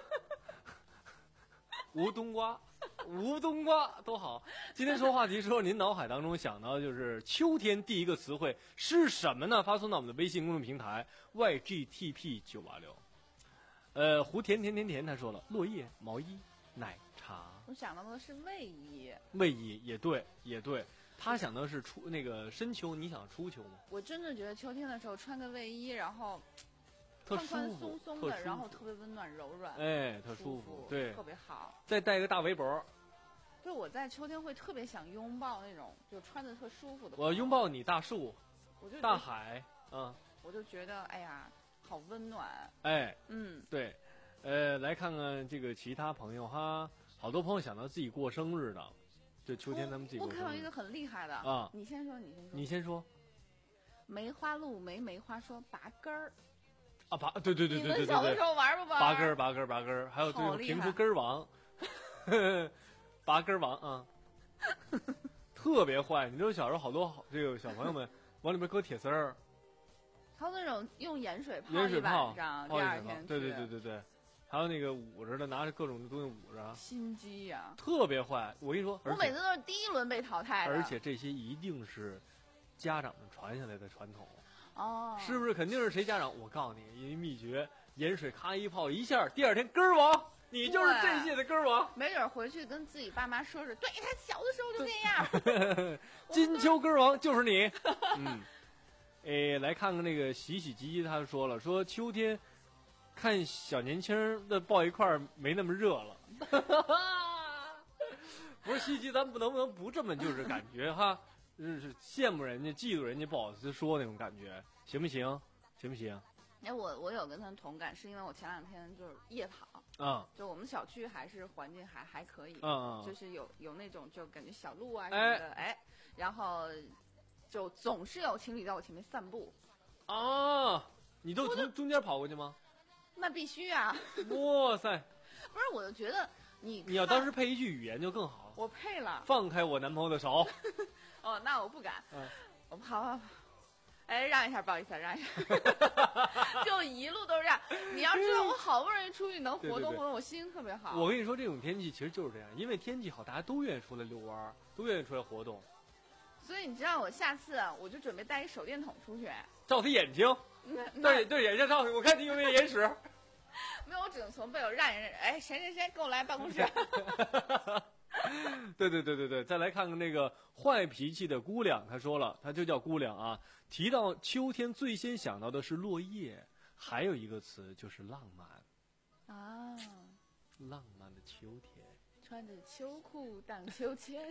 吴冬瓜，吴冬瓜都好。今天说话题说，您脑海当中想到就是秋天第一个词汇是什么呢？发送到我们的微信公众平台 Y G T P 九八六。呃，胡甜甜甜甜他说了，落叶、毛衣、奶茶。 我想到的是卫衣。 卫衣也对，也对。他想的是初那个深秋，你想初秋吗？ 我真的觉得秋天的时候穿个卫衣，然后特宽宽松松的，然后特别温暖柔软， 哎，特舒服，对， 特别好。 再带个大围脖。 就我在秋天会特别想拥抱那种就穿着特舒服的。 我拥抱你，大树， 我就大海，嗯， 我就觉得哎呀，好温暖。 哎， 嗯， 对，呃，来看看这个其他朋友哈，好多朋友想到自己过生日的。就秋天咱们自己过生日。 我看到一个很厉害的啊， 你先说，你先说。 你先说。 梅花鹿梅梅花说拔根儿。 啊拔，对对对对对对对。 你们小的时候玩不玩？ 拔根儿拔根儿拔根儿，还有最后评出根儿王，拔根儿王啊，特别坏。你知道小时候好多这个小朋友们往里面搁铁丝儿。 还有那种用盐水泡盐水泡， 第二天。 对对对对对。还有那个捂着的，拿着各种东西捂着， 心机呀、啊， 特别坏。我跟你说， 我每次都是第一轮被淘汰的。 而且这些一定是家长们传下来的传统， 哦， 是不是？肯定是谁家长？我告诉你，一秘诀：盐水咔一泡一下，第二天根儿王，你就是这届的根儿王。 没准回去跟自己爸妈说说，对他小的时候就那样。 金秋根儿王就是你。嗯，哎，来看看那个喜喜吉吉，他说了，说秋天。看小年轻的抱一块儿没那么热了，不是西西，咱不能不能不这么就是感觉哈，就是羡慕人家、嫉妒人家不好意思说那种感觉，行不行？行不行？ 哎，我我有跟他同感，是因为我前两天就是夜跑， 啊， 就我们小区还是环境还还可以， 嗯， 就是有有那种就感觉小路啊什么的，哎，然后就总是有情侣在我前面散步。 啊，你都从中间跑过去吗？ 那必须啊！ 哇塞， 不是，我就觉得你你要当时配一句语言就更好了。 我配了， 放开我男朋友的手。 哦，那我不敢， 嗯， 我跑跑跑。哎，让一下，不好意思，让一下，就一路都是这样。你要知道，我好不容易出去能活动活动，我心情特别好。 我跟你说，这种天气其实就是这样，因为天气好，大家都愿意出来遛弯，都愿意出来活动。 所以你知道，我下次我就准备带一手电筒出去， 照他眼睛，对对，眼睛照，我看你有没有眼屎。 没有，我只能从背后让人，哎，谁谁谁，跟我来办公室。 对对对对对，再来看看那个坏脾气的姑娘，她说了，她就叫姑娘啊。提到秋天，最先想到的是落叶，还有一个词就是浪漫啊， 浪漫的秋天， 穿着秋裤荡秋千。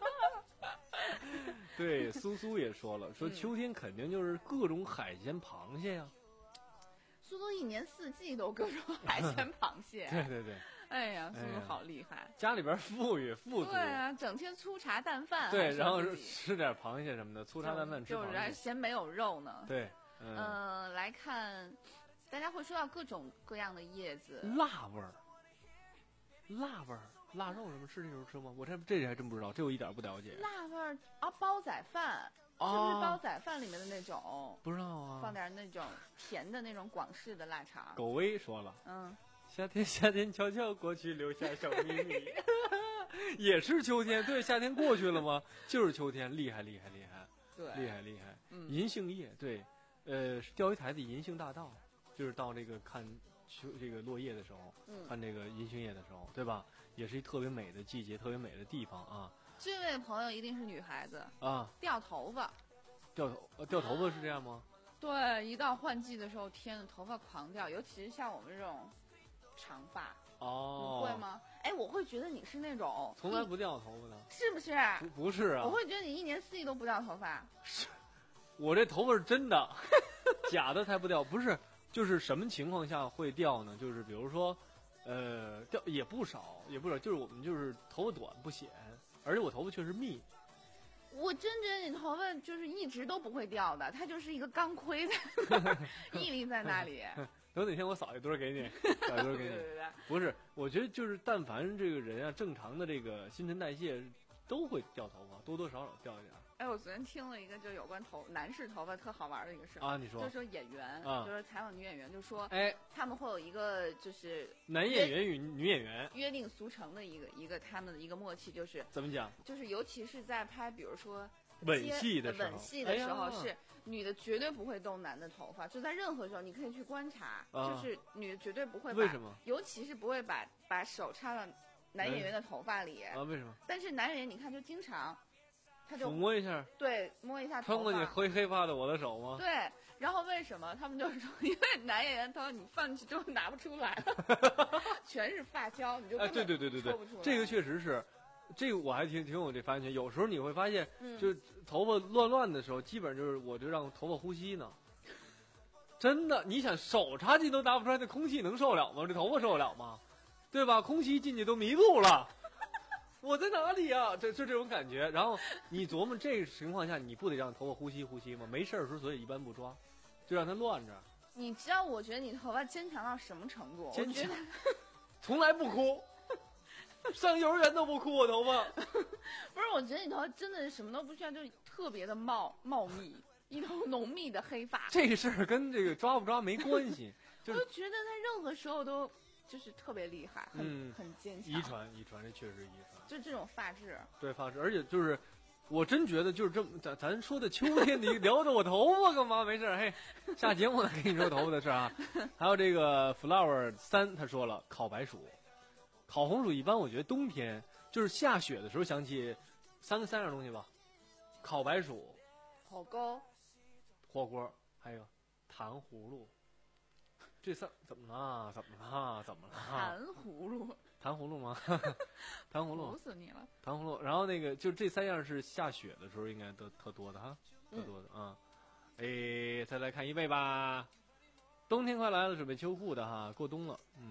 对，苏苏也说了，说秋天肯定就是各种海鲜、螃蟹呀。 苏苏一年四季都各种海鲜、螃蟹。 对对对。 哎呀，苏苏好厉害！ 家里边富裕富足。 对啊，整天粗茶淡饭。 对，然后吃点螃蟹什么的，粗茶淡饭吃螃蟹。 就是还嫌没有肉呢。 对， 嗯、呃，来看，大家会说到各种各样的叶子。 辣味儿，辣味儿，腊肉什么是那时候吃吗？我这这还真不知道，这我一点不了解。 辣味儿啊，煲仔饭。是不是煲仔饭里面的那种？ 不知道啊。 放点那种甜的那种广式的腊肠。 狗威说了， 嗯， 夏天夏天悄悄过去，留下小秘密。也是秋天，对，夏天过去了吗？就是秋天，厉害厉害厉害， 对， 厉害厉害。 嗯， 银杏叶，对，呃，钓鱼台的银杏大道，就是到这个看秋这个落叶的时候， 嗯， 看这个银杏叶的时候，对吧？也是一特别美的季节，特别美的地方啊。 这位朋友一定是女孩子啊， 掉头发， 掉头呃掉头发是这样吗？ 对，一到换季的时候，天呐，头发狂掉，尤其是像我们这种长发。 哦， 你会吗？哎，我会觉得你是那种从来不掉头发的， 是不是？ 不不是啊， 我会觉得你一年四季都不掉头发。 是，我这头发是真的，假的才不掉。不是，就是什么情况下会掉呢？就是比如说，呃，掉也不少，也不少，就是我们就是头发短不显。而且我头发确实密， 我真觉得你头发就是一直都不会掉的，它就是一个钢盔在屹立在那里。 等哪天我扫一堆给你，扫一堆给你。 对对对， 不是，我觉得就是但凡这个人啊，正常的这个新陈代谢都会掉头发，多多少少掉一点。 哎，我昨天听了一个就有关头男士头发特好玩的一个事啊，你说， 就说演员， 啊、 就是采访女演员，就说， 哎， 他们会有一个就是男演员与女演员约定俗成的一个一个他们的一个默契，就是怎么讲？ 就是尤其是在拍，比如说吻戏的时候， 吻戏的时候、哎、是女的绝对不会动男的头发，就在任何时候你可以去观察， 啊、 就是女的绝对不会把， 为什么？ 尤其是不会把把手插到男演员的头发里啊？为什么？ 但是男演员你看就经常。他就摸一下， 对，摸一下头发。 穿过你黑黑发的我的手吗？ 对，然后为什么他们就是说，因为男演员头发你放进去之后拿不出来了，全是发胶，你就哎，对对对对对，这个确实是，这个我还挺挺有这发言权。有时候你会发现， 嗯、 就头发乱乱的时候，基本上就是我就让头发呼吸呢。真的，你想手插进都拿不出来，这空气能受了吗？这头发受得了吗？对吧？空气进去都迷路了。我在哪里呀、啊？这就这种感觉。然后你琢磨这个情况下，你不得让头发呼吸呼吸吗？没事的时候，所以一般不抓，就让它乱着。 你知道，我觉得你头发坚强到什么程度？ 坚强，从来不哭，上幼儿园都不哭，我头发。 不是，我觉得你头发真的是什么都不需要，就特别的茂茂密，一头浓密的黑发。 这个事儿跟这个抓不抓没关系。就我就觉得在任何时候都。就是特别厉害，很、 嗯、 很坚强。 遗传，遗传，这确实遗传。 就这种发质， 对发质，而且就是，我真觉得就是这么，咱咱说的秋天，你聊着我头发干嘛？没事，嘿，下节目呢跟你说头发的事啊。还有这个 flower 三，他说了烤白薯，烤红薯一般我觉得冬天就是下雪的时候想起三个三样东西吧，烤白薯、 火锅、 火锅，还有糖葫芦。这三怎么了？怎么了？怎么了？ 糖葫芦， 糖葫芦吗？糖葫芦， 苦死你了！ 糖葫芦，然后那个就这三样是下雪的时候应该都特多的哈，特多的啊。哎、嗯，再来看一位吧。冬天快来了，准备秋裤的哈，过冬了。嗯，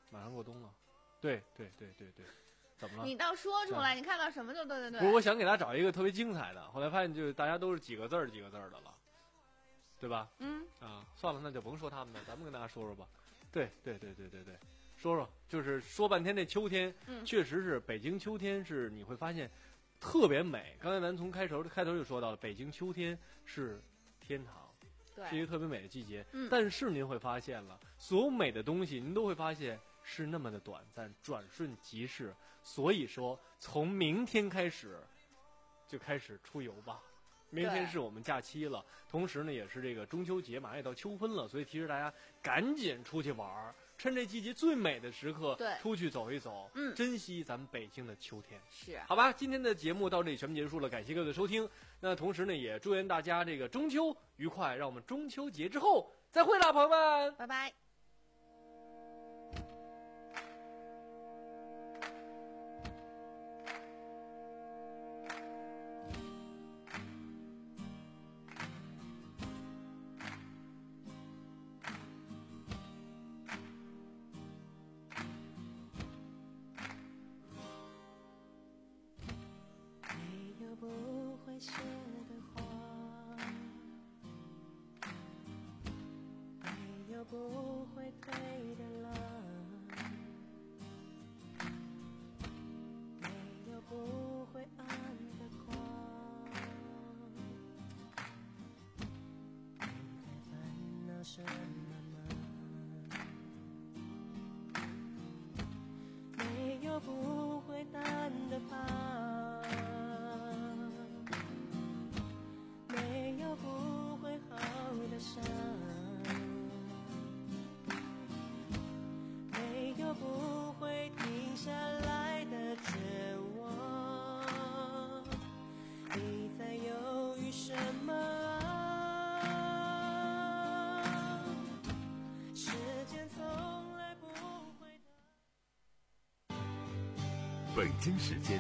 马上过冬了。对对对对对，怎么了？ 你倒说出来，你看到什么就对对对。 不是，我想给大家找一个特别精彩的，后来发现就是大家都是几个字儿几个字儿的了，对吧？ 嗯。 啊，算了，那就甭说他们了，咱们跟大家说说吧。对对对对对对，说说，就是说半天这秋天， 嗯， 确实是北京秋天是你会发现特别美。刚才咱从开头开头就说到了，北京秋天是天堂， 对， 是一个特别美的季节。 嗯， 但是您会发现了，所有美的东西，您都会发现是那么的短暂，转瞬即逝。所以说，从明天开始就开始出游吧。明天是我们假期了，同时呢也是这个中秋节，马上也到秋分了，所以提示大家赶紧出去玩，趁这季节最美的时刻， 对， 出去走一走， 嗯， 珍惜咱们北京的秋天。 是， 好吧，今天的节目到这里全部结束了，感谢各位的收听。那同时呢，也祝愿大家这个中秋愉快，让我们中秋节之后再会啦，朋友们， 拜拜。 不会写的话，没有不会退的浪，没有不会暗的光。你在烦恼什么吗？没有不会淡的疤。没有不会停下来的绝望，你在犹豫什么啊？时间从来不会。 北京时间